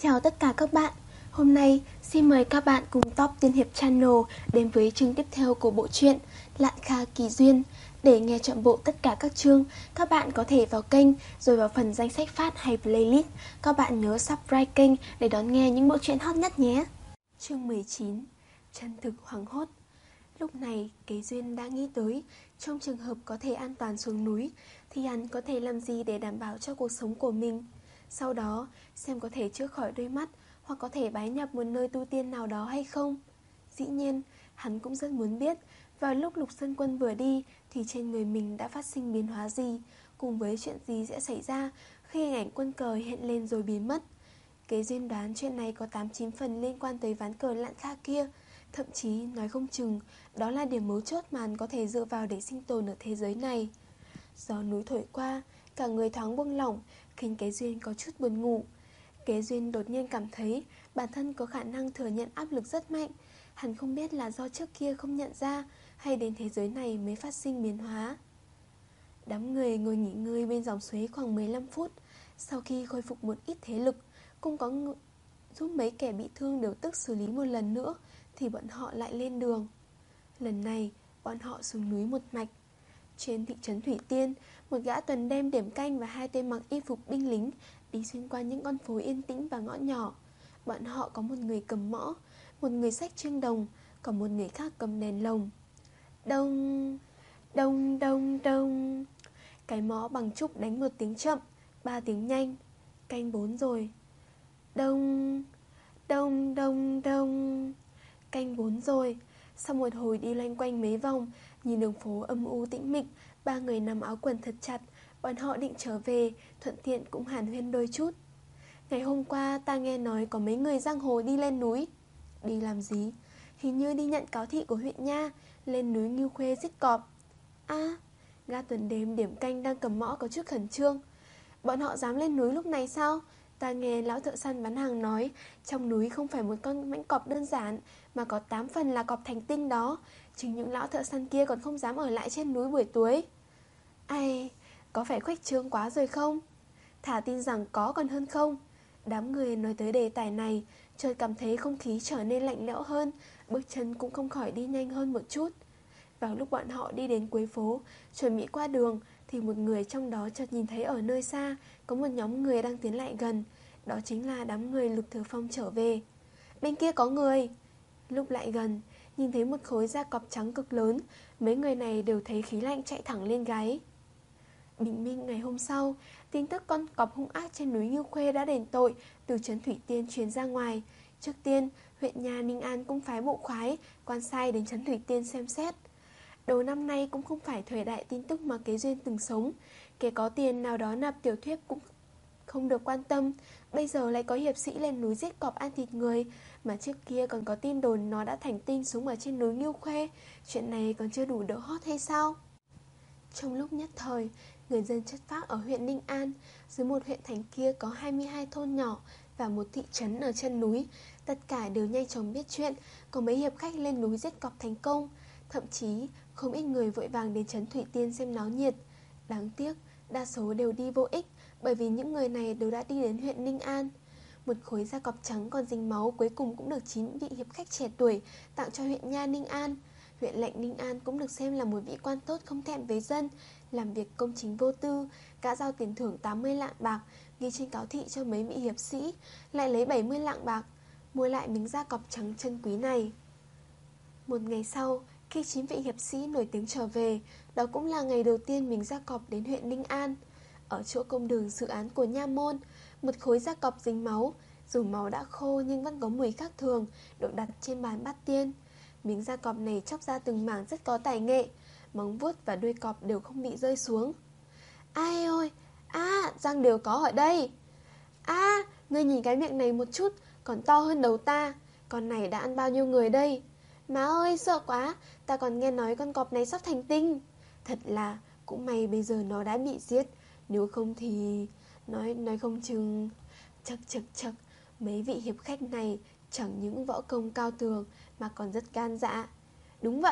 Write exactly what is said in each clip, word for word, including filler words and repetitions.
Chào tất cả các bạn. Hôm nay xin mời các bạn cùng Top Tiên Hiệp Channel đến với chương tiếp theo của bộ truyện Lạn Kha Kỳ Duyên. Để nghe trọn bộ tất cả các chương, các bạn có thể vào kênh rồi vào phần danh sách phát hay playlist. Các bạn nhớ subscribe kênh để đón nghe những bộ truyện hot nhất nhé. Chương mười chín. Chân thực hoảng hốt. Lúc này Kế Duyên đã nghĩ tới, trong trường hợp có thể an toàn xuống núi thì hắn có thể làm gì để đảm bảo cho cuộc sống của mình. Sau đó xem có thể chữa khỏi đôi mắt, hoặc có thể bái nhập một nơi tu tiên nào đó hay không. Dĩ nhiên hắn cũng rất muốn biết vào lúc Lục Sơn Quân vừa đi thì trên người mình đã phát sinh biến hóa gì, cùng với chuyện gì sẽ xảy ra khi hình ảnh quân cờ hiện lên rồi biến mất. Kế Duyên đoán chuyện này có tám chín phần liên quan tới ván cờ Lạn Kha kia. Thậm chí nói không chừng đó là điểm mấu chốt mà hắn có thể dựa vào để sinh tồn ở thế giới này. Gió núi thổi qua, cả người thoáng buông lỏng, khiến Kế Duyên có chút buồn ngủ. Kế Duyên đột nhiên cảm thấy bản thân có khả năng thừa nhận áp lực rất mạnh. Hắn không biết là do trước kia không nhận ra, hay đến thế giới này mới phát sinh biến hóa. Đám người ngồi nghỉ ngơi bên dòng suối khoảng mười lăm phút. Sau khi khôi phục một ít thế lực, cũng có ng- giúp mấy kẻ bị thương điều tức xử lý một lần nữa, thì bọn họ lại lên đường. Lần này bọn họ xuống núi một mạch. Trên thị trấn Thủy Tiên, một gã tuần đêm điểm canh và hai tên mặc y phục binh lính đi xuyên qua những con phố yên tĩnh và ngõ nhỏ. Bọn họ có một người cầm mõ, một người xách chuông đồng, còn một người khác cầm đèn lồng. Đông, đông, đông, đông. Cái mõ bằng trúc đánh một tiếng chậm, ba tiếng nhanh. Canh bốn rồi. Đông, đông, đông, đông. Canh bốn rồi. Sau một hồi đi loanh quanh mấy vòng, nhìn đường phố âm u tĩnh mịch, ba người nằm áo quần thật chặt. Bọn họ định trở về, thuận tiện cũng hàn huyên đôi chút. Ngày hôm qua ta nghe nói có mấy người giang hồ đi lên núi. Đi làm gì? Hình như đi nhận cáo thị của huyện nha, lên núi Ngưu Khuê giết cọp. À, gã tuần đêm điểm canh đang cầm mõ có chút khẩn trương. Bọn họ dám lên núi lúc này sao? Ta nghe lão thợ săn bán hàng nói, trong núi không phải một con mãnh cọp đơn giản, mà có tám phần là cọp thành tinh đó. Chính những lão thợ săn kia còn không dám ở lại trên núi buổi tối. Ai, có phải khuếch trương quá rồi không? Thả tin rằng có còn hơn không. Đám người nói tới đề tài này, chợt cảm thấy không khí trở nên lạnh lẽo hơn, bước chân cũng không khỏi đi nhanh hơn một chút. Vào lúc bọn họ đi đến cuối phố, chuẩn bị qua đường, thì một người trong đó chợt nhìn thấy ở nơi xa có một nhóm người đang tiến lại gần. Đó chính là đám người Lục Thừa Phong trở về. Bên kia có người. Lúc lại gần, nhìn thấy một khối da cọp trắng cực lớn. Mấy người này đều thấy khí lạnh chạy thẳng lên gáy. Bình minh ngày hôm sau, tin tức con cọp hung ác trên núi Ngưu Khuê đã đền tội từ trấn Thủy Tiên truyền ra ngoài. Trước tiên, huyện nhà Ninh An cũng phái bộ khoái quan sai đến trấn Thủy Tiên xem xét. Đầu năm nay cũng không phải thời đại tin tức mà Kế Duyên từng sống. Kẻ có tiền nào đó nạp tiểu thuyết cũng không được quan tâm. Bây giờ lại có hiệp sĩ lên núi giết cọp ăn thịt người, mà trước kia còn có tin đồn nó đã thành tinh sống ở trên núi Ngưu Khuê. Chuyện này còn chưa đủ đỡ hot hay sao? Trong lúc nhất thời, người dân chất phác ở huyện Ninh An. Dưới một huyện thành kia có hai mươi hai thôn nhỏ và một thị trấn ở chân núi. Tất cả đều nhanh chóng biết chuyện có mấy hiệp khách lên núi giết cọp thành công. Thậm chí không ít người vội vàng đến trấn Thủy Tiên xem náo nhiệt. Đáng tiếc đa số đều đi vô ích, bởi vì những người này đều đã đi đến huyện Ninh An. Một khối da cọp trắng còn dính máu cuối cùng cũng được chín vị hiệp khách trẻ tuổi tặng cho huyện nha Ninh An. Huyện lệnh Ninh An cũng được xem là một vị quan tốt không thẹn với dân, làm việc công chính vô tư. Gã giao tiền thưởng tám mươi lạng bạc ghi trên cáo thị cho mấy vị hiệp sĩ, lại lấy bảy mươi lạng bạc mua lại miếng da cọp trắng chân quý này. Một ngày sau, khi chín vị hiệp sĩ nổi tiếng trở về, đó cũng là ngày đầu tiên miếng da cọp đến huyện Ninh An. Ở chỗ công đường dự án của nha môn, một khối da cọp dính máu, dù máu đã khô nhưng vẫn có mùi khác thường, được đặt trên bàn bát tiên. Miếng da cọp này chóc ra từng mảng rất có tài nghệ, móng vuốt và đuôi cọp đều không bị rơi xuống. Ai ôi, à, răng đều có ở đây. À, ngươi nhìn cái miệng này một chút, còn to hơn đầu ta. Con này đã ăn bao nhiêu người đây? Má ơi, sợ quá, ta còn nghe nói con cọp này sắp thành tinh. Thật là, cũng may bây giờ nó đã bị giết, nếu không thì... Nói nói không chừng... Chật chật chật, mấy vị hiệp khách này chẳng những võ công cao tường mà còn rất gan dạ. Đúng vậy,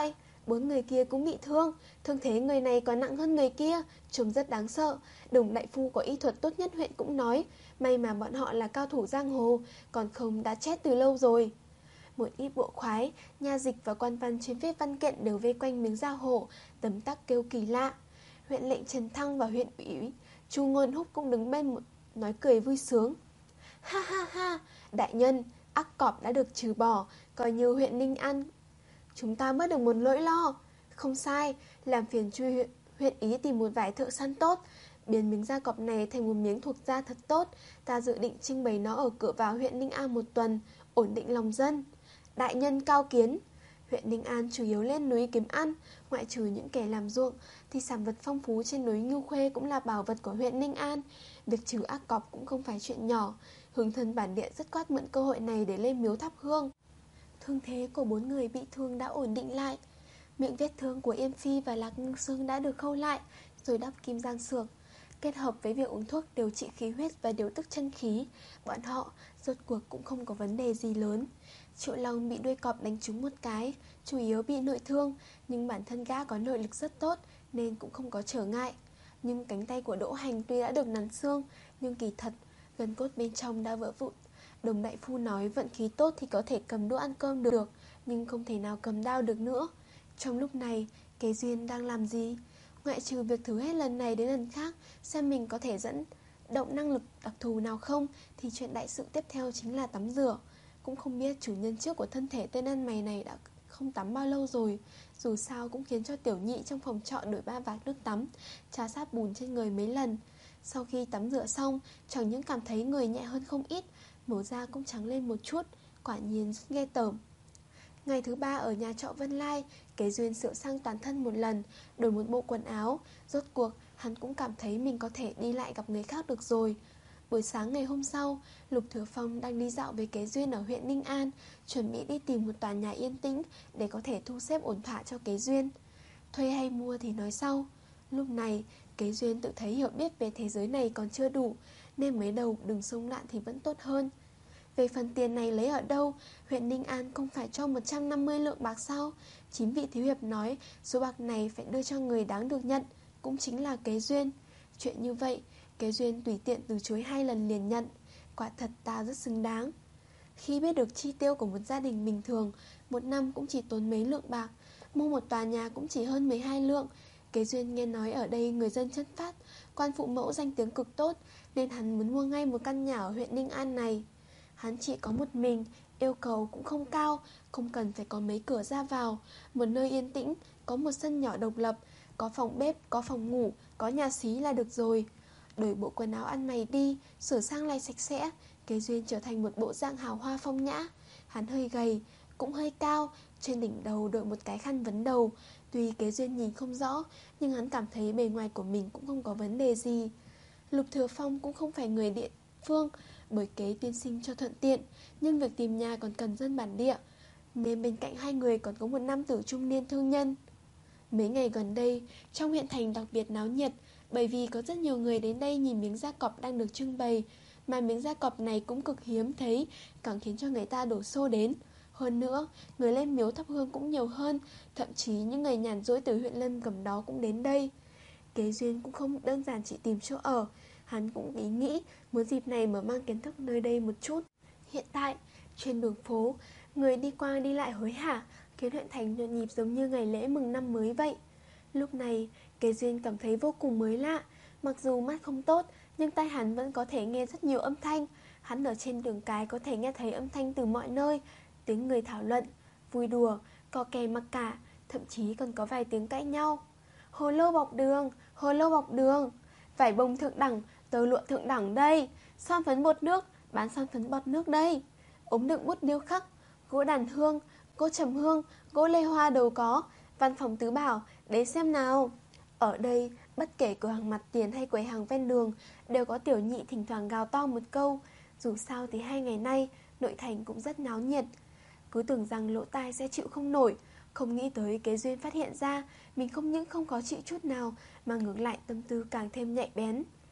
bốn người kia cũng bị thương. Thương thế người này còn nặng hơn người kia, trông rất đáng sợ. Đồng đại phu có y thuật tốt nhất huyện cũng nói, may mà bọn họ là cao thủ giang hồ, còn không đã chết từ lâu rồi. Một ít bộ khoái, nha dịch và quan văn chuyên viết văn kiện đều vây quanh miếng da hổ, tấm tắc kêu kỳ lạ. Huyện lệnh Trần Thăng và huyện ủy Chu Ngôn Húc cũng đứng bên một nói cười vui sướng. Ha ha ha, đại nhân, ác cọp đã được trừ bỏ, coi như huyện Ninh An chúng ta mất được một nỗi lo. Không sai, làm phiền Chu huyện, huyện ý tìm một vài thợ săn tốt, biến miếng da cọp này thành một miếng thuộc da thật tốt. Ta dự định trưng bày nó ở cửa vào huyện Ninh An một tuần, ổn định lòng dân. Đại nhân cao kiến. Huyện Ninh An chủ yếu lên núi kiếm ăn, ngoại trừ những kẻ làm ruộng thì sản vật phong phú trên núi Ngưu Khuê cũng là bảo vật của huyện Ninh An. Việc trừ ác cọp cũng không phải chuyện nhỏ. Hướng thân bản địa rất quát mượn cơ hội này để lên miếu thắp hương. Thương thế của bốn người bị thương đã ổn định lại. Miệng vết thương của Yêm Phi và Lạc Ngưng Sương đã được khâu lại, rồi đắp kim giang xưởng. Kết hợp với việc uống thuốc điều trị khí huyết và điều tức chân khí, bọn họ rốt cuộc cũng không có vấn đề gì lớn. Triệu Long bị đuôi cọp đánh trúng một cái, chủ yếu bị nội thương, nhưng bản thân gã có nội lực rất tốt nên cũng không có trở ngại. Nhưng cánh tay của Đỗ Hành tuy đã được nắn xương, nhưng kỳ thật gân cốt bên trong đã vỡ vụn. Đồng đại phu nói vận khí tốt thì có thể cầm đũa ăn cơm được, nhưng không thể nào cầm đao được nữa. Trong lúc này, Kế Duyên đang làm gì? Ngoại trừ việc thử hết lần này đến lần khác xem mình có thể dẫn động năng lực đặc thù nào không, thì chuyện đại sự tiếp theo chính là tắm rửa. Cũng không biết chủ nhân trước của thân thể tên ăn mày này đã không tắm bao lâu rồi. Dù sao cũng khiến cho tiểu nhị trong phòng trọ đổi ba vạc nước tắm, trà sát bùn trên người mấy lần. Sau khi tắm rửa xong, chẳng những cảm thấy người nhẹ hơn không ít, màu da cũng trắng lên một chút, quả nhiên rất ghê tởm. Ngày thứ ba ở nhà trọ Vân Lai, Kế Duyên sửa sang toàn thân một lần, đổi một bộ quần áo. Rốt cuộc hắn cũng cảm thấy mình có thể đi lại gặp người khác được rồi. Buổi sáng ngày hôm sau, Lục Thừa Phong đang đi dạo với Kế Duyên ở huyện Ninh An, chuẩn bị đi tìm một tòa nhà yên tĩnh để có thể thu xếp ổn thỏa cho Kế Duyên. Thuê hay mua thì nói sau. Lúc này, Kế Duyên tự thấy hiểu biết về thế giới này còn chưa đủ, nên mấy đầu đừng xông loạn thì vẫn tốt hơn. Về phần tiền này lấy ở đâu, huyện Ninh An không phải cho một trăm năm mươi lượng bạc sao? Chính vị thiếu hiệp nói số bạc này phải đưa cho người đáng được nhận, cũng chính là Kế Duyên. Chuyện như vậy, Kế Duyên tùy tiện từ chối hai lần liền nhận. Quả thật ta rất xứng đáng. Khi biết được chi tiêu của một gia đình bình thường, một năm cũng chỉ tốn mấy lượng bạc, mua một tòa nhà cũng chỉ hơn mười hai lượng. Kế Duyên nghe nói ở đây người dân chất phát, quan phụ mẫu danh tiếng cực tốt, nên hắn muốn mua ngay một căn nhà ở huyện Ninh An này. Hắn chỉ có một mình, yêu cầu cũng không cao, không cần phải có mấy cửa ra vào, một nơi yên tĩnh, có một sân nhỏ độc lập, có phòng bếp, có phòng ngủ, có nhà xí là được rồi. Đổi bộ quần áo ăn mày đi, sửa sang lại sạch sẽ, Kế Duyên trở thành một bộ dạng hào hoa phong nhã. Hắn hơi gầy, cũng hơi cao, trên đỉnh đầu đội một cái khăn vấn đầu. Tuy Kế Duyên nhìn không rõ, nhưng hắn cảm thấy bề ngoài của mình cũng không có vấn đề gì. Lục Thừa Phong cũng không phải người địa phương, bởi Kế tiên sinh cho thuận tiện, nhưng việc tìm nhà còn cần dân bản địa, nên bên cạnh hai người còn có một nam tử trung niên thương nhân. Mấy ngày gần đây, trong huyện thành đặc biệt náo nhiệt, bởi vì có rất nhiều người đến đây nhìn miếng da cọp đang được trưng bày, mà miếng da cọp này cũng cực hiếm thấy, càng khiến cho người ta đổ xô đến. Hơn nữa, người lên miếu thắp hương cũng nhiều hơn, thậm chí những người nhàn rỗi từ huyện lân cận đó cũng đến đây. Kế Duyên cũng không đơn giản chỉ tìm chỗ ở, hắn cũng ý nghĩ muốn dịp này mở mang kiến thức nơi đây một chút. Hiện tại, trên đường phố, người đi qua đi lại hối hả, khiến huyện thành nhộn nhịp giống như ngày lễ mừng năm mới vậy. Lúc này, Kế Duyên cảm thấy vô cùng mới lạ. Mặc dù mắt không tốt, nhưng tai hắn vẫn có thể nghe rất nhiều âm thanh. Hắn ở trên đường cái có thể nghe thấy âm thanh từ mọi nơi, tiếng người thảo luận, vui đùa, cò kè mặc cả, thậm chí còn có vài tiếng cãi nhau. Hồ lô bọc đường, hồ lô bọc đường, vải bông thượng đẳng, tơ lụa thượng đẳng đây, son phấn bột nước, bán son phấn bọt nước đây, ống đựng bút điêu khắc, gỗ đàn hương, gỗ trầm hương, gỗ lê hoa đều có, văn phòng tứ bảo, đấy xem nào. Ở đây, bất kể cửa hàng mặt tiền hay quầy hàng ven đường, đều có tiểu nhị thỉnh thoảng gào to một câu. Dù sao thì hai ngày nay, nội thành cũng rất náo nhiệt. Cứ tưởng rằng lỗ tai sẽ chịu không nổi, không nghĩ tới Kế Duyên phát hiện ra mình không những không có chịu chút nào, mà ngược lại tâm tư càng thêm nhạy bén.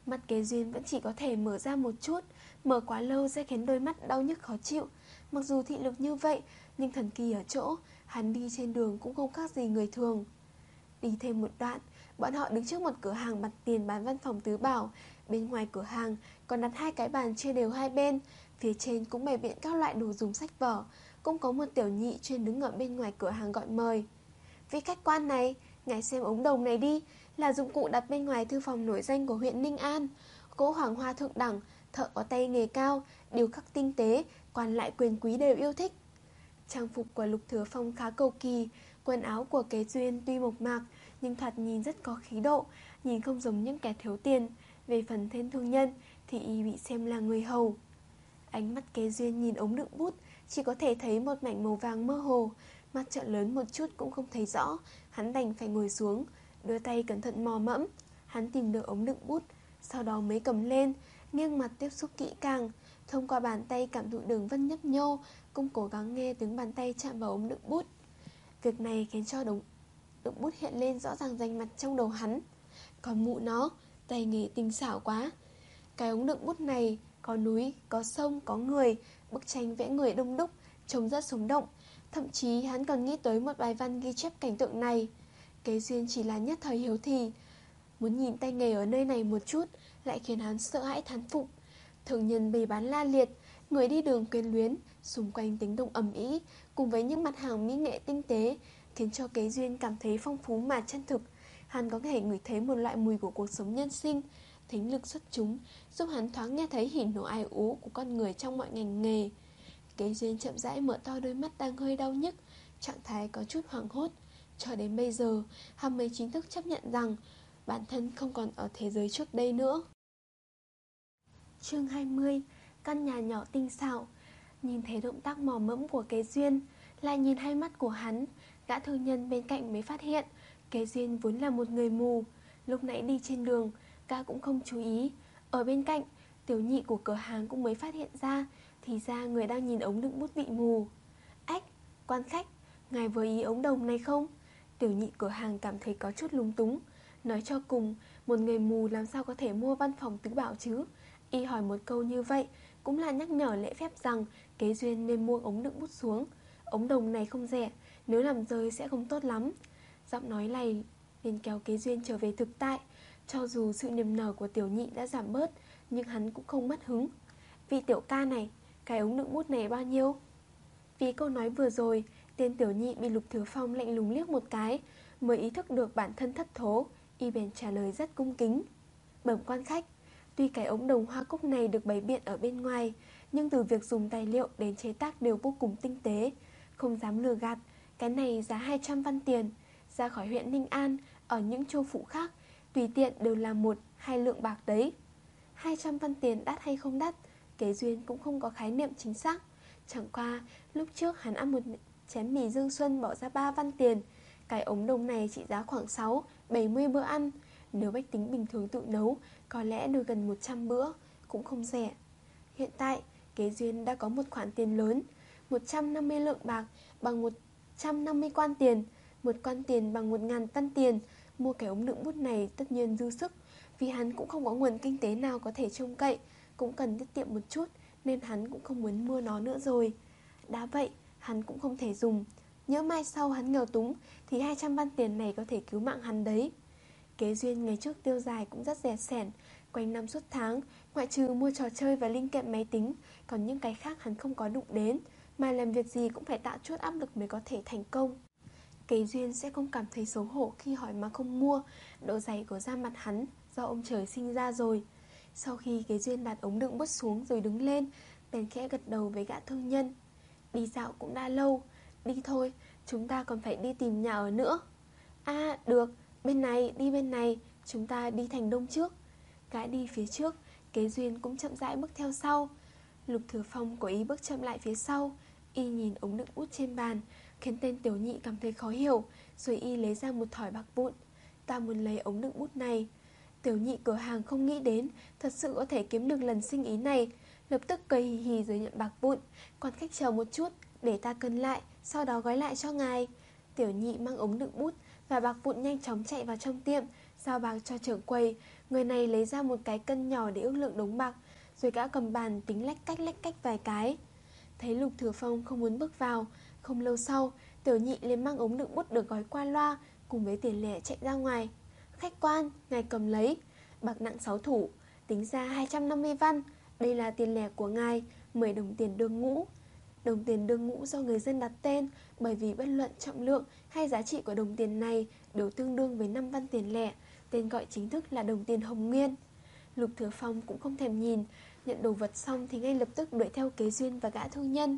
Mắt Kế Duyên vẫn chỉ có thể mở ra một chút, mở quá lâu sẽ khiến đôi mắt đau nhức khó chịu. Mặc dù thị lực như vậy, nhưng thần kỳ ở chỗ hắn đi trên đường cũng không khác gì người thường. Đi thêm một đoạn, bọn họ đứng trước một cửa hàng mặt tiền bán văn phòng tứ bảo. Bên ngoài cửa hàng còn đặt hai cái bàn chia đều hai bên, phía trên cũng bày biện các loại đồ dùng sách vở. Cũng có một tiểu nhị chuyên đứng ở bên ngoài cửa hàng gọi mời. Vị khách quan này, ngài xem ống đồng này đi, là dụng cụ đặt bên ngoài thư phòng nổi danh của huyện Ninh An. Gỗ hoàng hoa thượng đẳng, thợ có tay nghề cao, điêu khắc tinh tế, quan lại quyền quý đều yêu thích. Trang phục của Lục Thừa Phong khá cầu kỳ, quần áo của Kế Duyên tuy mộc mạc nhưng thoạt nhìn rất có khí độ, nhìn không giống những kẻ thiếu tiền. Về phần tên thương nhân thì y bị xem là người hầu. Ánh mắt Kế Duyên nhìn ống đựng bút, chỉ có thể thấy một mảnh màu vàng mơ hồ, mắt trợn lớn một chút cũng không thấy rõ. Hắn đành phải ngồi xuống, đưa tay cẩn thận mò mẫm. Hắn tìm được ống đựng bút, sau đó mới cầm lên, nghiêng mặt tiếp xúc kỹ càng, thông qua bàn tay cảm thụ đường vân nhấp nhô, cũng cố gắng nghe tiếng bàn tay chạm vào ống đựng bút. Việc này khiến cho đống đựng bút hiện lên rõ ràng rành mặt trong đầu hắn. Còn mụ nó, tay nghề tinh xảo quá. Cái ống đựng bút này có núi, có sông, có người, bức tranh vẽ người đông đúc, trông rất sống động. Thậm chí hắn còn nghĩ tới một bài văn ghi chép cảnh tượng này. Kế Duyên chỉ là nhất thời hiếu thì, muốn nhìn tay nghề ở nơi này một chút, lại khiến hắn sợ hãi thán phục. Thương nhân bày bán la liệt, người đi đường quyến luyến, xung quanh tiếng động ầm ĩ, cùng với những mặt hàng mỹ nghệ tinh tế, khiến cho Kế Duyên cảm thấy phong phú mà chân thực. Hắn có thể ngửi thấy một loại mùi của cuộc sống nhân sinh. Thính lực xuất chúng, giúp hắn thoáng nghe thấy hỉ nộ ai ố của con người trong mọi ngành nghề. Kế Duyên chậm rãi mở to đôi mắt đang hơi đau nhức, trạng thái có chút hoảng hốt. Cho đến bây giờ, hắn mới chính thức chấp nhận rằng bản thân không còn ở thế giới trước đây nữa. Chương hai mươi. Căn nhà nhỏ tinh xảo. Nhìn thấy động tác mò mẫm của Kế Duyên, lại nhìn hai mắt của hắn, gã thương nhân bên cạnh mới phát hiện Kế Duyên vốn là một người mù. Lúc nãy đi trên đường, gã cũng không chú ý. Ở bên cạnh, tiểu nhị của cửa hàng cũng mới phát hiện ra, thì ra người đang nhìn ống đựng bút bị mù. Ách, quan khách, ngài vừa ý ống đồng này không? Tiểu nhị cửa hàng cảm thấy có chút lúng túng. Nói cho cùng, một người mù làm sao có thể mua văn phòng tứ bảo chứ? Y hỏi một câu như vậy cũng là nhắc nhở lễ phép rằng Kế Duyên nên mua ống đựng bút xuống. Ống đồng này không rẻ, nếu làm rơi sẽ không tốt lắm. Giọng nói này liền kéo Kế Duyên trở về thực tại. Cho dù sự niềm nở của tiểu nhị đã giảm bớt, nhưng hắn cũng không mất hứng. Vị tiểu ca này, cái ống đựng bút này bao nhiêu? Vì câu nói vừa rồi, tên tiểu nhị bị Lục Thừa Phong lạnh lùng liếc một cái, mới ý thức được bản thân thất thố. Y bèn trả lời rất cung kính. Bẩm quan khách, tuy cái ống đồng hoa cúc này được bày biện ở bên ngoài, nhưng từ việc dùng tài liệu đến chế tác đều vô cùng tinh tế. Không dám lừa gạt, cái này giá hai trăm văn tiền. Ra khỏi huyện Ninh An, ở những châu phủ khác, tùy tiện đều là một, hai lượng bạc đấy. Hai trăm văn tiền đắt hay không đắt, Kế Duyên cũng không có khái niệm chính xác. Chẳng qua, lúc trước hắn ăn một chén mì Dương Xuân bỏ ra ba văn tiền. Cái ống đồng này trị giá khoảng sáu, bảy mươi bữa ăn. Nếu bách tính bình thường tự nấu, có lẽ được gần một trăm bữa, cũng không rẻ. Hiện tại, Kế Duyên đã có một khoản tiền lớn, một trăm năm mươi lượng bạc bằng một trăm năm mươi quan tiền. Một quan tiền bằng một ngàn văn tiền. Mua cái ống đựng bút này tất nhiên dư sức, vì hắn cũng không có nguồn kinh tế nào có thể trông cậy, cũng cần tiết kiệm một chút, nên hắn cũng không muốn mua nó nữa rồi. Đã vậy, hắn cũng không thể dùng. Nhỡ mai sau hắn nghèo túng thì hai trăm văn tiền này có thể cứu mạng hắn đấy. Kế Duyên ngày trước tiêu dài cũng rất rẻ sẻn, quanh năm suốt tháng, ngoại trừ mua trò chơi và linh kiện máy tính, còn những cái khác hắn không có đụng đến, mà làm việc gì cũng phải tạo chút áp lực mới có thể thành công. Kế Duyên sẽ không cảm thấy xấu hổ khi hỏi mà không mua. Độ dày của da mặt hắn do ông trời sinh ra rồi. Sau khi Kế Duyên đặt ống đựng bút xuống rồi đứng lên, bèn khẽ gật đầu với gã thương nhân. Đi dạo cũng đã lâu, đi thôi, chúng ta còn phải đi tìm nhà ở nữa. À được, bên này, đi bên này, chúng ta đi thành đông trước. Gã đi phía trước, Kế Duyên cũng chậm rãi bước theo sau. Lục Thừa Phong cố ý bước chậm lại phía sau. Y nhìn ống đựng bút trên bàn, khiến tên tiểu nhị cảm thấy khó hiểu, rồi y lấy ra một thỏi bạc vụn. Ta muốn lấy ống đựng bút này. Tiểu nhị cửa hàng không nghĩ đến thật sự có thể kiếm được lần sinh ý này, lập tức cười hì hì rồi nhận bạc vụn. Còn khách chờ một chút, để ta cân lại, sau đó gói lại cho ngài. Tiểu nhị mang ống đựng bút và bạc vụn nhanh chóng chạy vào trong tiệm, giao bạc cho trưởng quầy, Người này lấy ra một cái cân nhỏ để ước lượng đống bạc, rồi gã cầm bàn tính lách cách lách cách vài cái. Thấy Lục Thừa Phong không muốn bước vào, không lâu sau, Tiểu Nhị liền mang ống đựng bút được gói qua loa cùng với tiền lẻ chạy ra ngoài. Khách quan, ngài cầm lấy. Bạc nặng sáu thủ, tính ra hai trăm năm mươi văn. Đây là tiền lẻ của ngài, mười đồng tiền đương ngũ. Đồng tiền đương ngũ do người dân đặt tên, bởi vì bất luận trọng lượng hay giá trị của đồng tiền này đều tương đương với năm văn tiền lẻ. Tên gọi chính thức là đồng tiền Hồng Nguyên. Lục Thừa Phong cũng không thèm nhìn, nhận đồ vật xong thì ngay lập tức đuổi theo Kế Duyên và gã thương nhân.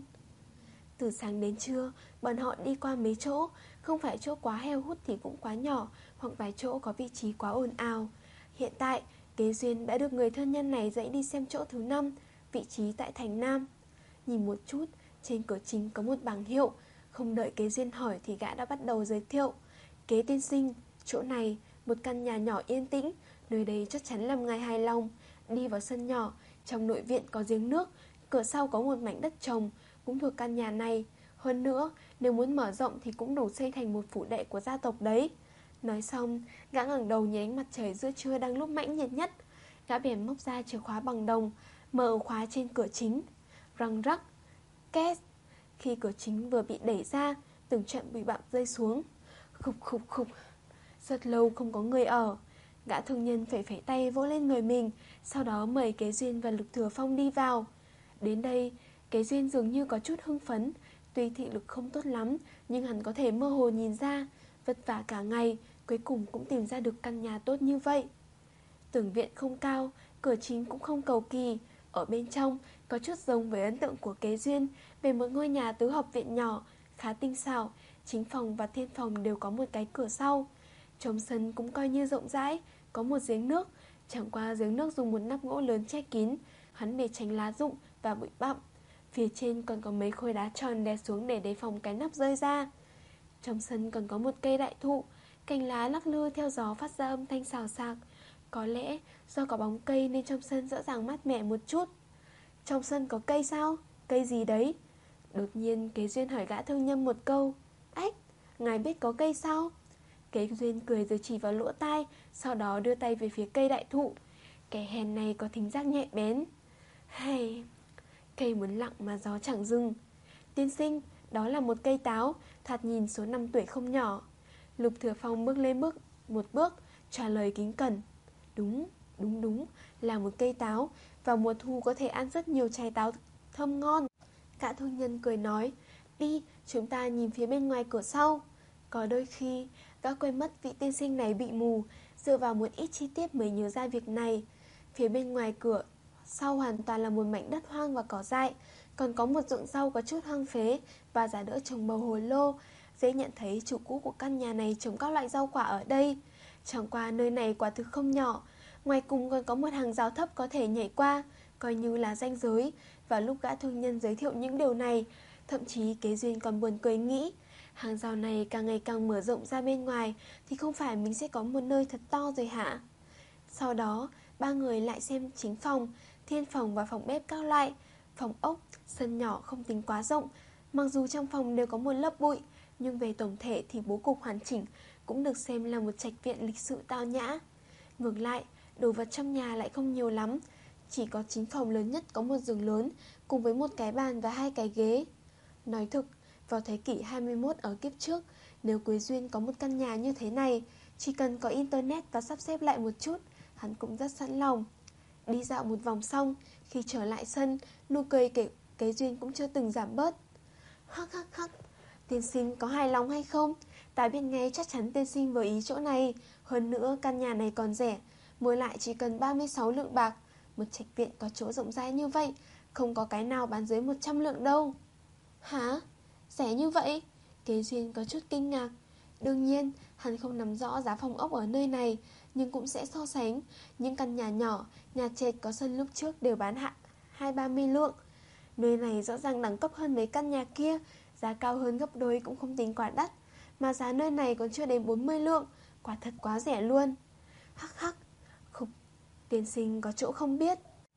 Từ sáng đến trưa, bọn họ đi qua mấy chỗ, không phải chỗ quá heo hút thì cũng quá nhỏ, hoặc vài chỗ có vị trí quá ồn ào. Hiện tại, Kế Duyên đã được người thân nhân này dạy đi xem chỗ thứ năm, vị trí tại thành Nam. Nhìn một chút, trên cửa chính có một bảng hiệu, không đợi Kế Duyên hỏi thì gã đã bắt đầu giới thiệu. Kế tiên sinh, chỗ này, một căn nhà nhỏ yên tĩnh, nơi đây chắc chắn làm ngài hài lòng. Đi vào sân nhỏ, trong nội viện có giếng nước, cửa sau có một mảnh đất trồng, cũng thuộc căn nhà này. Hơn nữa, nếu muốn mở rộng thì cũng đủ xây thành một phủ đệ của gia tộc đấy. Nói xong, gã ngẩng đầu nhìn ánh mặt trời giữa trưa đang lúc mãnh nhiệt nhất. Gã bèn móc ra chìa khóa bằng đồng, mở ổ khóa trên cửa chính. Răng rắc, két. Khi cửa chính vừa bị đẩy ra, từng trận bụi bặm rơi xuống. Khục khục khục. Rất lâu không có người ở. Gã thương nhân phẩy phẩy tay vỗ lên người mình, sau đó mời Kế Duyên và Lục Thừa Phong đi vào. Đến đây, Kế Duyên dường như có chút hưng phấn. Tuy thị lực không tốt lắm, nhưng hắn có thể mơ hồ nhìn ra, vất vả cả ngày, cuối cùng cũng tìm ra được căn nhà tốt như vậy. Tường viện không cao, cửa chính cũng không cầu kỳ. Ở bên trong có chút giống với ấn tượng của Kế Duyên về một ngôi nhà tứ hợp viện nhỏ, khá tinh xảo. Chính phòng và thiên phòng đều có một cái cửa sau. Trong sân cũng coi như rộng rãi, có một giếng nước, chẳng qua giếng nước dùng một nắp gỗ lớn che kín, hắn để tránh lá rụng và bụi bặm. Phía trên còn có mấy khối đá tròn đè xuống để đề phòng cái nắp rơi ra. Trong sân còn có một cây đại thụ, cành lá lắc lư theo gió phát ra âm thanh xào xạc. Có lẽ do có bóng cây nên trong sân rõ ràng mát mẻ một chút. Trong sân có cây sao? Cây gì đấy? Đột nhiên Kế Duyên hỏi gã thương nhân một câu. Ách, ngài biết có cây sao? Kế Duyên cười rồi chỉ vào lỗ tai, sau đó đưa tay về phía cây đại thụ. Kẻ hèn này có thính giác nhạy bén. Hay... Cây muốn lặng mà gió chẳng dừng. Tiên sinh, đó là một cây táo, thoạt nhìn số năm tuổi không nhỏ. Lục Thừa Phong bước lên bước một bước, trả lời kính cẩn. Đúng, đúng đúng, là một cây táo. Vào mùa thu có thể ăn rất nhiều trái táo thơm ngon. Gã thương nhân cười nói. Đi, chúng ta nhìn phía bên ngoài cửa sau. Có đôi khi, gã quên mất vị tiên sinh này bị mù, dựa vào một ít chi tiết mới nhớ ra việc này. Phía bên ngoài cửa sau hoàn toàn là một mảnh đất hoang và cỏ dại, còn có một ruộng rau có chút hoang phế và giá đỡ trồng bầu hồ lô. Dễ nhận thấy chủ cũ của căn nhà này trồng các loại rau quả ở đây. Chẳng qua nơi này quả thực không nhỏ. Ngoài cùng còn có một hàng rào thấp có thể nhảy qua, coi như là ranh giới. Và lúc gã thương nhân giới thiệu những điều này, thậm chí Kế Duyên còn buồn cười nghĩ, hàng rào này càng ngày càng mở rộng ra bên ngoài thì không phải mình sẽ có một nơi thật to rồi hả? Sau đó, ba người lại xem chính phòng, thiên phòng và phòng bếp các loại. Phòng ốc, sân nhỏ không tính quá rộng. Mặc dù trong phòng đều có một lớp bụi, nhưng về tổng thể thì bố cục hoàn chỉnh, cũng được xem là một trạch viện lịch sự tao nhã. Ngược lại, đồ vật trong nhà lại không nhiều lắm. Chỉ có chính phòng lớn nhất có một giường lớn, cùng với một cái bàn và hai cái ghế. Nói thực, vào thế kỷ hai mươi mốt ở kiếp trước, nếu Quế Duyên có một căn nhà như thế này, chỉ cần có internet và sắp xếp lại một chút, hắn cũng rất sẵn lòng. Đi dạo một vòng xong, khi trở lại sân, nụ cười kể Kế Duyên cũng chưa từng giảm bớt. Hắc hắc hắc, tiên sinh có hài lòng hay không? Ta biết ngay chắc chắn tiên sinh vừa ý chỗ này. Hơn nữa căn nhà này còn rẻ, mua lại chỉ cần ba mươi sáu lượng bạc. Một trạch viện có chỗ rộng rãi như vậy, không có cái nào bán dưới một trăm lượng đâu. Hả? Rẻ như vậy? Kế Duyên có chút kinh ngạc. Đương nhiên, hắn không nắm rõ giá phòng ốc ở nơi này, nhưng cũng sẽ so sánh. Những căn nhà nhỏ, nhà trệt có sân lúc trước đều bán hạ hai ba mươi lượng. Nơi này rõ ràng đẳng cấp hơn mấy căn nhà kia, giá cao hơn gấp đôi cũng không tính quá đắt. Mà giá nơi này còn chưa đến bốn mươi lượng, quả thật quá rẻ luôn. Hắc hắc, khục, tiên sinh có chỗ không biết.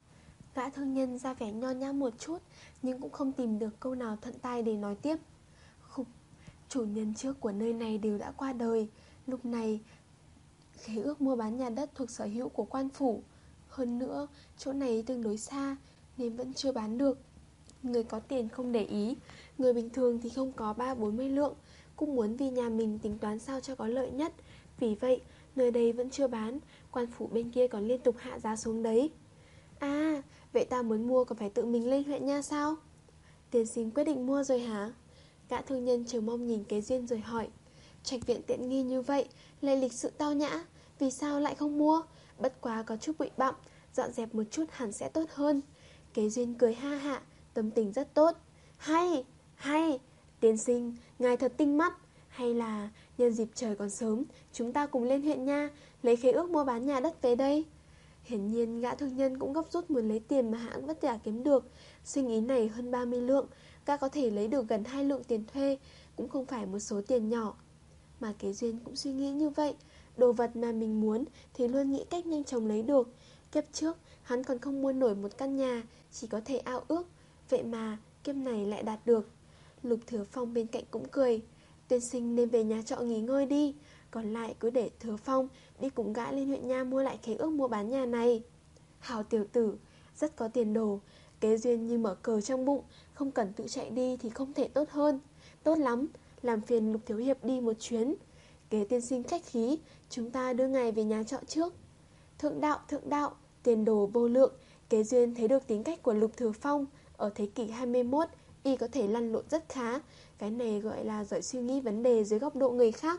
Gã thương nhân ra vẻ nho nhã một chút, nhưng cũng không tìm được câu nào thuận tai để nói tiếp. Khục, chủ nhân trước của nơi này đều đã qua đời. Lúc này Khế ước mua bán nhà đất thuộc sở hữu của quan phủ. Hơn nữa, chỗ này tương đối xa nên vẫn chưa bán được. Người có tiền không để ý, người bình thường thì không có ba bốn mươi lượng, cũng muốn vì nhà mình tính toán sao cho có lợi nhất. Vì vậy, nơi đây vẫn chưa bán, quan phủ bên kia còn liên tục hạ giá xuống đấy. À, vậy ta muốn mua còn phải tự mình lên huyện nha sao? Tiên sinh quyết định mua rồi hả? Gã thương nhân chờ mong nhìn Kế Duyên rồi hỏi. Trạch viện tiện nghi như vậy, lại lịch sự tao nhã, vì sao lại không mua? Bất quá có chút bụi bặm, dọn dẹp một chút hẳn sẽ tốt hơn. Kế Duyên cười ha hạ, tâm tình rất tốt. Hay, hay, tiên sinh, ngài thật tinh mắt. Hay là nhân dịp trời còn sớm, chúng ta cùng lên huyện nha, lấy khế ước mua bán nhà đất về đây. Hiển nhiên gã thương nhân cũng gấp rút muốn lấy tiền mà hãng vất vả kiếm được. Suy nghĩ này hơn ba mươi lượng, gã có thể lấy được gần hai lượng tiền thuê, cũng không phải một số tiền nhỏ. Mà Kế Duyên cũng suy nghĩ như vậy. Đồ vật mà mình muốn thì luôn nghĩ cách nhanh chóng lấy được. Kiếp trước hắn còn không mua nổi một căn nhà, chỉ có thể ao ước. Vậy mà kiếp này lại đạt được. Lục Thừa Phong bên cạnh cũng cười. Tiên sinh nên về nhà trọ nghỉ ngơi đi, còn lại cứ để Thừa Phong đi cùng gã lên huyện nha mua lại khế ước mua bán nhà này. Hảo tiểu tử, rất có tiền đồ. Kế Duyên như mở cờ trong bụng, không cần tự chạy đi thì không thể tốt hơn. Tốt lắm, làm phiền Lục thiếu hiệp đi một chuyến. Kế tiên sinh khách khí, chúng ta đưa ngài về nhà trọ trước. Thượng đạo, thượng đạo, tiền đồ vô lượng. Kế Duyên thấy được tính cách của Lục Thừa Phong. Ở thế kỷ hai mươi mốt, y có thể lăn lộn rất khá. Cái này gọi là giỏi suy nghĩ vấn đề dưới góc độ người khác.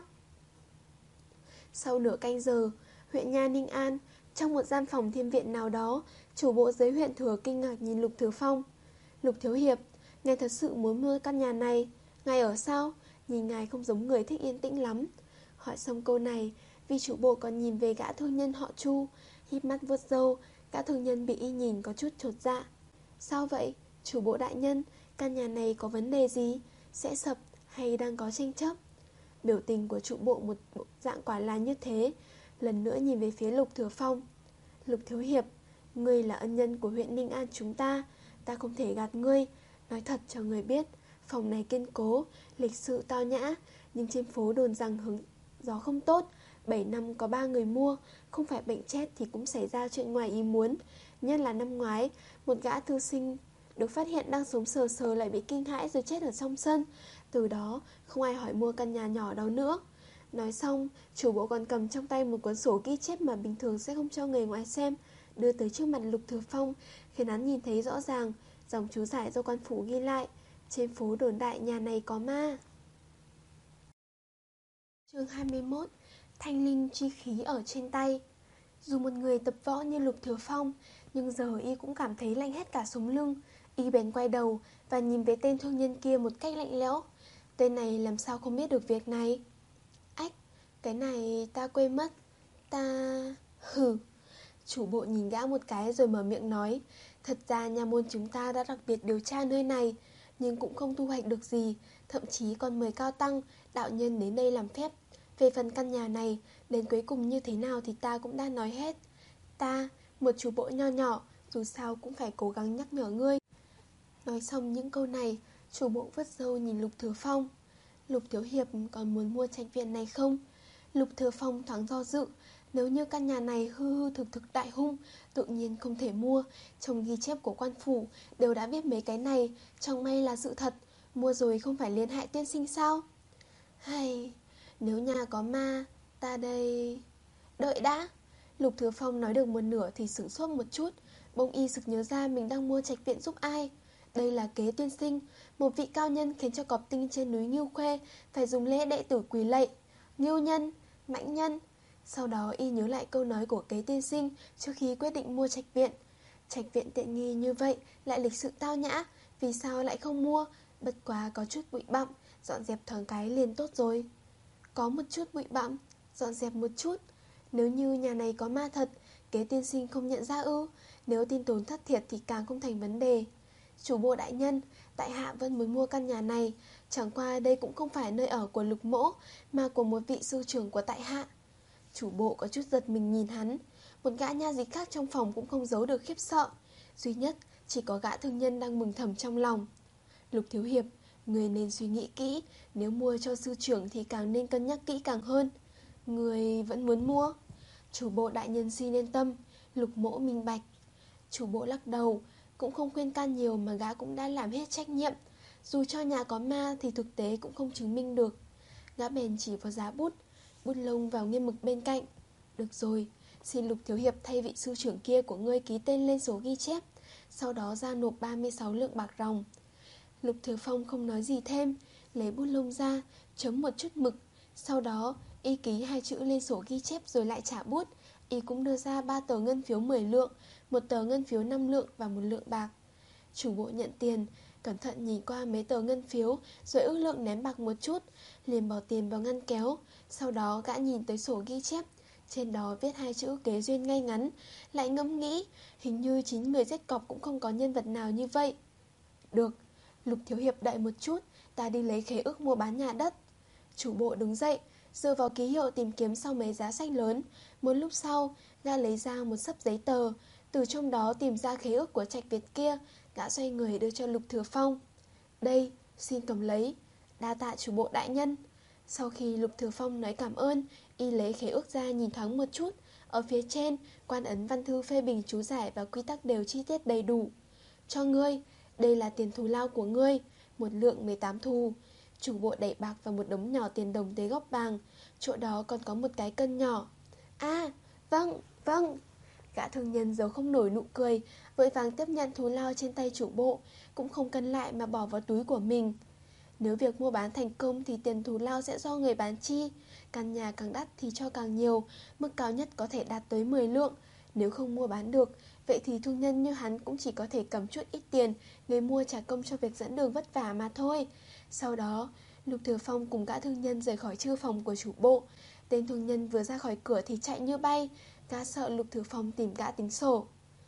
Sau nửa canh giờ, huyện nha Ninh An, trong một gian phòng thiên viện nào đó, chủ bộ giới huyện Thừa kinh ngạc nhìn Lục Thừa Phong. Lục thiếu hiệp, ngài thật sự muốn mua căn nhà này? Ngài ở sao? Nhìn ngài không giống người thích yên tĩnh lắm. Hỏi xong câu này, vì chủ bộ còn nhìn về gã thương nhân họ Chu, híp mắt vuốt râu. Gã thương nhân bị y nhìn có chút chột dạ. Sao vậy? Chủ bộ đại nhân, căn nhà này có vấn đề gì? Sẽ sập hay đang có tranh chấp? Biểu tình của trụ bộ một bộ dạng quả là như thế. Lần nữa nhìn về phía Lục Thừa Phong. Lục thiếu hiệp, ngươi là ân nhân của huyện Ninh An chúng ta, ta không thể gạt ngươi. Nói thật cho người biết, phòng này kiên cố, lịch sự tao nhã, nhưng trên phố đồn rằng hứng gió không tốt. Bảy năm có ba người mua, không phải bệnh chết thì cũng xảy ra chuyện ngoài ý muốn. Nhất là năm ngoái, một gã thư sinh được phát hiện đang sống sờ sờ lại bị kinh hãi rồi chết ở trong sân. Từ đó không ai hỏi mua căn nhà nhỏ đó nữa. Nói xong, chủ bộ còn cầm trong tay một cuốn sổ ghi chép mà bình thường sẽ không cho người ngoài xem, đưa tới trước mặt Lục Thừa Phong, khiến hắn nhìn thấy rõ ràng dòng chú giải do quan phủ ghi lại. Trên phố đồn đại nhà này có ma. Chương hai mươi mốt. Thanh linh chi khí ở trên tay. Dù một người tập võ như Lục Thừa Phong, nhưng giờ y cũng cảm thấy lạnh hết cả sống lưng. Y bèn quay đầu và nhìn về tên thương nhân kia một cách lạnh lẽo. Tên này làm sao không biết được việc này? Ách, cái này ta quên mất. Ta... Hừ. Chủ bộ nhìn gã một cái rồi mở miệng nói. Thật ra nhà môn chúng ta đã đặc biệt điều tra nơi này, nhưng cũng không thu hoạch được gì. Thậm chí còn mời cao tăng, đạo nhân đến đây làm phép. Về phần căn nhà này, đến cuối cùng như thế nào thì ta cũng đã nói hết. Ta, một chủ bộ nho nhỏ, dù sao cũng phải cố gắng nhắc nhở ngươi. Nói xong những câu này, chủ bộ vứt râu nhìn Lục Thừa Phong. Lục thiếu hiệp còn muốn mua trạch viện này không? Lục Thừa Phong thoáng do dự. Nếu như căn nhà này hư hư thực thực đại hung, tự nhiên không thể mua. Trong ghi chép của quan phủ đều đã viết mấy cái này, chẳng may là sự thật. Mua rồi không phải liên hại tiên sinh sao? Hay... Nếu nhà có ma, ta đây... Đợi đã. Lục Thừa Phong nói được một nửa thì sửng sốt một chút. Bỗng y sực nhớ ra mình đang mua trạch viện giúp ai. Đây là Kế tiên sinh, một vị cao nhân khiến cho cọp tinh trên núi Ngưu Khuê phải dùng lễ đệ tử quỳ lạy. Ngưu nhân, mãnh nhân. Sau đó y nhớ lại câu nói của Kế tiên sinh trước khi quyết định mua trạch viện. Trạch viện tiện nghi như vậy, lại lịch sự tao nhã, vì sao lại không mua? Bất quá có chút bụi bặm, dọn dẹp thoáng cái liền tốt rồi. Có một chút bụi bặm, dọn dẹp một chút. Nếu như nhà này có ma thật, Kế tiên sinh không nhận ra ư? Nếu tin tồn thất thiệt thì càng không thành vấn đề. Chủ bộ đại nhân, tại hạ vẫn muốn mua căn nhà này. Chẳng qua đây cũng không phải nơi ở của Lục mỗ, mà của một vị sư trưởng của tại hạ. Chủ bộ có chút giật mình nhìn hắn. Một gã nha dịch khác trong phòng cũng không giấu được khiếp sợ. Duy nhất chỉ có gã thương nhân đang mừng thầm trong lòng. Lục thiếu hiệp, người nên suy nghĩ kỹ. Nếu mua cho sư trưởng thì càng nên cân nhắc kỹ càng hơn. Người vẫn muốn mua? Chủ bộ đại nhân xin yên tâm, Lục mỗ minh bạch. Chủ bộ lắc đầu, cũng không khuyên can nhiều mà gã cũng đã làm hết trách nhiệm. Dù cho nhà có ma thì thực tế cũng không chứng minh được. Gã bèn chỉ vào giá bút, bút lông vào nghiên mực bên cạnh. Được rồi, xin Lục thiếu hiệp thay vị sư trưởng kia của ngươi ký tên lên số ghi chép, sau đó ra nộp ba mươi sáu lượng bạc ròng. Lục Thừa Phong không nói gì thêm, lấy bút lông ra, chấm một chút mực. Sau đó y ký hai chữ lên sổ ghi chép rồi lại trả bút. Y cũng đưa ra ba tờ ngân phiếu mười lượng, một tờ ngân phiếu năm lượng và một lượng bạc. Chủ bộ nhận tiền, cẩn thận nhìn qua mấy tờ ngân phiếu, rồi ước lượng ném bạc một chút, liền bỏ tiền vào ngăn kéo. Sau đó gã nhìn tới sổ ghi chép, trên đó viết hai chữ Kế Duyên ngay ngắn. Lại ngẫm nghĩ, hình như chín người giết cọp cũng không có nhân vật nào như vậy. Được, Lục thiếu hiệp đợi một chút, ta đi lấy khế ước mua bán nhà đất. Chủ bộ đứng dậy, dựa vào ký hiệu tìm kiếm sau mấy giá sách lớn. Một lúc sau, gã lấy ra một xấp giấy tờ, từ trong đó tìm ra khế ước của Trạch Việt kia. Gã xoay người đưa cho Lục Thừa Phong. Đây, xin cầm lấy. Đa tạ chủ bộ đại nhân. Sau khi Lục Thừa Phong nói cảm ơn, y lấy khế ước ra nhìn thoáng một chút. Ở phía trên, quan ấn văn thư phê bình chú giải và quy tắc đều chi tiết đầy đủ. Cho ngươi, đây là tiền thù lao của ngươi, một lượng mười tám thù. Chủ bộ đẩy bạc vào một đống nhỏ tiền đồng tới góc vàng, chỗ đó còn có một cái cân nhỏ. À, vâng, vâng. Gã thương nhân giấu không nổi nụ cười, vội vàng tiếp nhận thù lao trên tay chủ bộ, cũng không cân lại mà bỏ vào túi của mình. Nếu việc mua bán thành công thì tiền thù lao sẽ do người bán chi. Căn nhà càng đắt thì cho càng nhiều, mức cao nhất có thể đạt tới mười lượng. Nếu không mua bán được, vậy thì thương nhân như hắn cũng chỉ có thể cầm chút ít tiền, người mua trả công cho việc dẫn đường vất vả mà thôi. Sau đó, Lục Thừa Phong cùng gã thương nhân rời khỏi trư phòng của chủ bộ. Tên thương nhân vừa ra khỏi cửa thì chạy như bay. Gã sợ Lục Thừa Phong tìm gã tính sổ.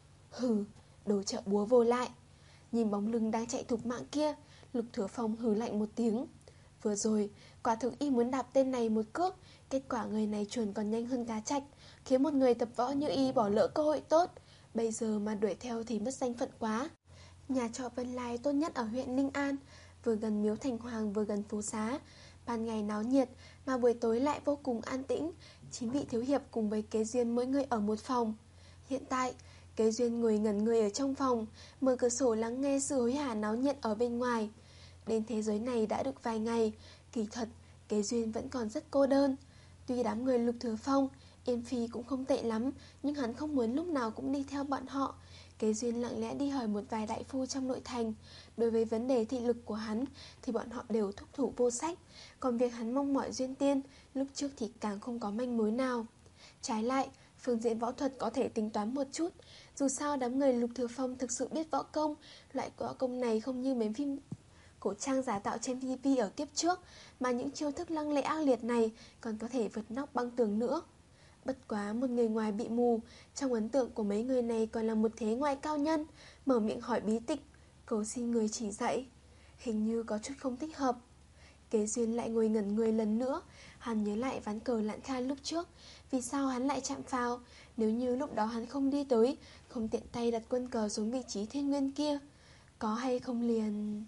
Hừ, đồ chợ búa vô lại. Nhìn bóng lưng đang chạy thục mạng kia, Lục Thừa Phong hừ lạnh một tiếng. Vừa rồi, quả thực y muốn đạp tên này một cước, kết quả người này chuồn còn nhanh hơn cá trạch, khiến một người tập võ như y bỏ lỡ cơ hội tốt. Bây giờ mà đuổi theo thì mất danh phận quá. Nhà trọ Vân Lai tốt nhất ở huyện Ninh An, vừa gần miếu Thành Hoàng vừa gần phố xá. Ban ngày náo nhiệt mà buổi tối lại vô cùng an tĩnh. Chính vị thiếu hiệp cùng với Kế Duyên mỗi người ở một phòng. Hiện tại, Kế Duyên ngồi ngẩn người ở trong phòng, mở cửa sổ lắng nghe sự hối hả náo nhiệt ở bên ngoài. Đến thế giới này đã được vài ngày, kỳ thật Kế Duyên vẫn còn rất cô đơn. Tuy đám người Lục Thừa Phong, Yên Phi cũng không tệ lắm, nhưng hắn không muốn lúc nào cũng đi theo bọn họ. Kế Duyên lặng lẽ đi hỏi một vài đại phu trong nội thành. Đối với vấn đề thị lực của hắn thì bọn họ đều thúc thủ vô sách. Còn việc hắn mong mỏi duyên tiên, lúc trước thì càng không có manh mối nào. Trái lại, phương diện võ thuật có thể tính toán một chút. Dù sao đám người Lục Thừa Phong thực sự biết võ công. Loại võ công này không như mấy phim cổ trang giả tạo trên ti vi ở kiếp trước, mà những chiêu thức lăng lệ ác liệt này còn có thể vượt nóc băng tường nữa. Bất quá một người ngoài bị mù, trong ấn tượng của mấy người này còn là một thế ngoại cao nhân, mở miệng hỏi bí tịch, cầu xin người chỉ dạy. Hình như có chút không thích hợp. Kế Duyên lại ngồi ngẩn người lần nữa. Hắn nhớ lại ván cờ Lạn Kha lúc trước. Vì sao hắn lại chạm phao? Nếu như lúc đó hắn không đi tới, không tiện tay đặt quân cờ xuống vị trí thiên nguyên kia, có hay không liền...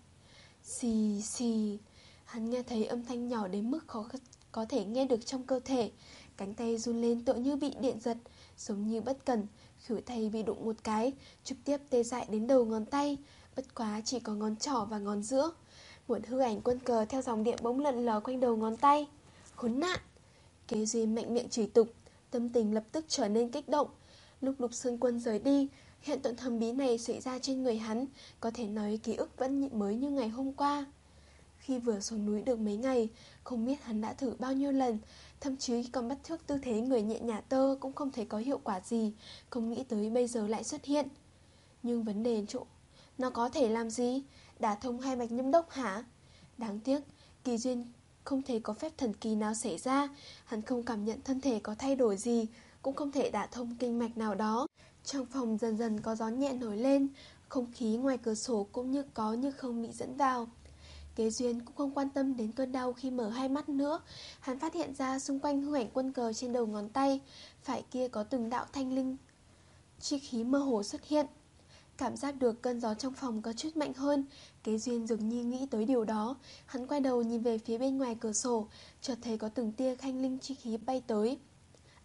Xì xì. Hắn nghe thấy âm thanh nhỏ đến mức khó có thể nghe được trong cơ thể. Cánh tay run lên tựa như bị điện giật, giống như bất cẩn, khuỷu tay bị đụng một cái, trực tiếp tê dại đến đầu ngón tay. Bất quá chỉ có ngón trỏ và ngón giữa. Một hư ảnh quân cờ theo dòng điện bỗng lượn lờ quanh đầu ngón tay. Khốn nạn! Kế Duyên mạnh miệng chửi tục, tâm tình lập tức trở nên kích động. Lúc Lục Sơn Quân rời đi, hiện tượng thầm bí này xảy ra trên người hắn, có thể nói ký ức vẫn mới như ngày hôm qua. Khi vừa xuống núi được mấy ngày, không biết hắn đã thử bao nhiêu lần, thậm chí còn bắt chước tư thế người nhẹ nhả tơ cũng không thấy có hiệu quả gì, không nghĩ tới bây giờ lại xuất hiện. Nhưng vấn đề chỗ, nó có thể làm gì? Đả thông hai mạch nhâm đốc hả? Đáng tiếc, Kỳ Duyên không thấy có phép thần kỳ nào xảy ra, hắn không cảm nhận thân thể có thay đổi gì, cũng không thể đả thông kinh mạch nào đó. Trong phòng dần dần có gió nhẹ nổi lên, không khí ngoài cửa sổ cũng như có như không bị dẫn vào. Kế Duyên cũng không quan tâm đến cơn đau khi mở hai mắt nữa. Hắn phát hiện ra xung quanh hư ảnh quân cờ trên đầu ngón tay phải kia có từng đạo thanh linh chi khí mơ hồ xuất hiện. Cảm giác được cơn gió trong phòng có chút mạnh hơn. Kế Duyên dường như nghĩ tới điều đó. Hắn quay đầu nhìn về phía bên ngoài cửa sổ, chợt thấy có từng tia thanh linh chi khí bay tới.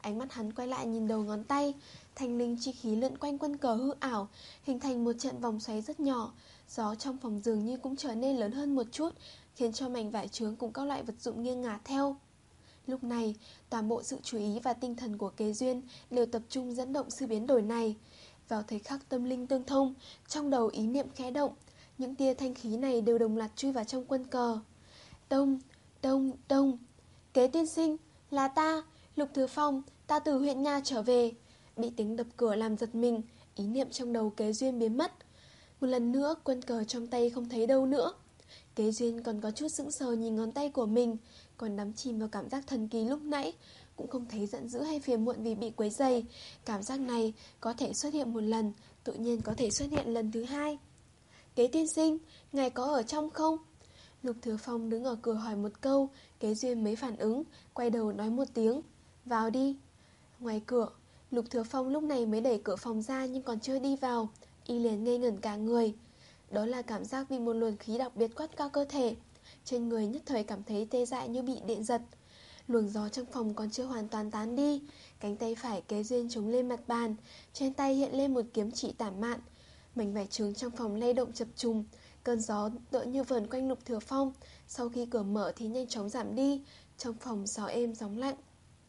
Ánh mắt hắn quay lại nhìn đầu ngón tay. Thanh linh chi khí lượn quanh quân cờ hư ảo, hình thành một trận vòng xoáy rất nhỏ. Gió trong phòng dường như cũng trở nên lớn hơn một chút, khiến cho mảnh vải trướng cùng các loại vật dụng nghiêng ngả theo. Lúc này, toàn bộ sự chú ý và tinh thần của Kế Duyên đều tập trung dẫn động sự biến đổi này. Vào thời khắc tâm linh tương thông, trong đầu ý niệm khẽ động, những tia thanh khí này đều đồng loạt chui vào trong quân cờ. Đông, đông, đông. Kế tiên sinh, là ta, Lục Thừa Phong, ta từ huyện Nha trở về. Bị tiếng đập cửa làm giật mình, ý niệm trong đầu Kế Duyên biến mất. Một lần nữa, quân cờ trong tay không thấy đâu nữa. Kế Duyên còn có chút sững sờ nhìn ngón tay của mình, còn đắm chìm vào cảm giác thần kỳ lúc nãy, cũng không thấy giận dữ hay phiền muộn vì bị quấy rầy. Cảm giác này có thể xuất hiện một lần, tự nhiên có thể xuất hiện lần thứ hai. Kế tiên sinh, ngài có ở trong không? Lục Thừa Phong đứng ở cửa hỏi một câu, Kế Duyên mới phản ứng, quay đầu nói một tiếng, vào đi. Ngoài cửa, Lục Thừa Phong lúc này mới đẩy cửa phòng ra nhưng còn chưa đi vào, y liền ngây ngẩn cả người. Đó là cảm giác vì một luồng khí đặc biệt quát cao cơ thể, trên người nhất thời cảm thấy tê dại như bị điện giật. Luồng gió trong phòng còn chưa hoàn toàn tán đi, cánh tay phải Kế Duyên chống lên mặt bàn, trên tay hiện lên một kiếm chỉ tản mạn. Mảnh vải trướng trong phòng lay động chập trùng, cơn gió tựa như vờn quanh Lục Thừa Phong. Sau khi cửa mở thì nhanh chóng giảm đi, trong phòng gió êm gióng lạnh.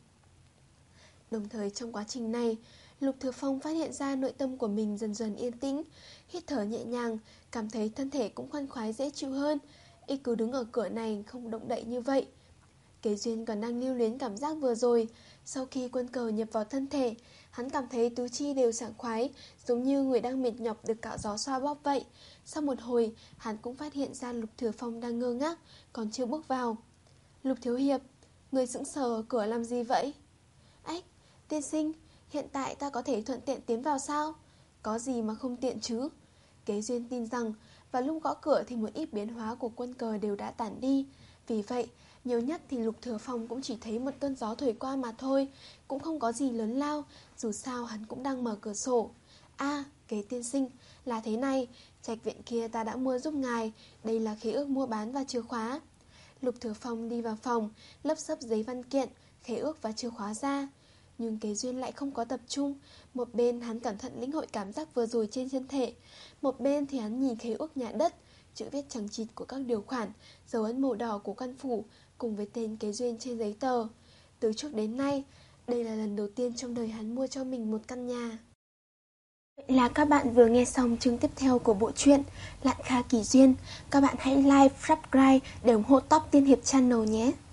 Đồng thời trong quá trình này, Lục Thừa Phong phát hiện ra nội tâm của mình dần dần yên tĩnh, hít thở nhẹ nhàng, cảm thấy thân thể cũng khoan khoái dễ chịu hơn. Y cứ đứng ở cửa này không động đậy như vậy. Kế Duyên còn đang lưu luyến cảm giác vừa rồi. Sau khi quân cờ nhập vào thân thể, hắn cảm thấy tứ chi đều sảng khoái, giống như người đang mệt nhọc được cạo gió xoa bóp vậy. Sau một hồi, hắn cũng phát hiện ra Lục Thừa Phong đang ngơ ngác, còn chưa bước vào. Lục Thiếu Hiệp, người sững sờ ở cửa làm gì vậy? Ách, tiên sinh, hiện tại ta có thể thuận tiện tiến vào sao? Có gì mà không tiện chứ? Kế Duyên tin rằng vào lúc gõ cửa thì một ít biến hóa của quân cờ đều đã tản đi. Vì vậy, nhiều nhất thì Lục Thừa Phong cũng chỉ thấy một cơn gió thổi qua mà thôi, cũng không có gì lớn lao, dù sao hắn cũng đang mở cửa sổ. A, à, Kế tiên sinh, là thế này, trạch viện kia ta đã mua giúp ngài, đây là khế ước mua bán và chìa khóa. Lục Thừa Phong đi vào phòng, lấp xấp giấy văn kiện, khế ước và chìa khóa ra. Nhưng Kế Duyên lại không có tập trung. Một bên hắn cẩn thận lĩnh hội cảm giác vừa rồi trên thân thể, một bên thì hắn nhìn khế ước nhà đất, chữ viết chằng chịt của các điều khoản, dấu ấn màu đỏ của căn phủ cùng với tên Kế Duyên trên giấy tờ. Từ trước đến nay, đây là lần đầu tiên trong đời hắn mua cho mình một căn nhà. Vậy là các bạn vừa nghe xong chương tiếp theo của bộ truyện Lạn Kha Kỳ Duyên. Các bạn hãy like, subscribe để ủng hộ Top Tiên Hiệp Channel nhé.